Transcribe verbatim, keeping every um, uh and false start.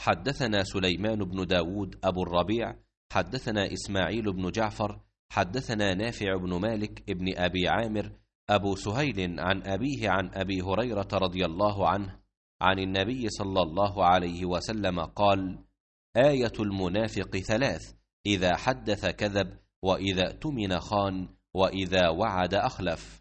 حدثنا سليمان بن داود أبو الربيع حدثنا إسماعيل بن جعفر حدثنا نافع بن مالك ابن أبي عامر أبو سهيل عن أبيه عن أبي هريرة رضي الله عنه عن النبي صلى الله عليه وسلم قال: آية المنافق ثلاث: إذا حدث كذب، وإذا اؤتمن خان، وإذا وعد أخلف.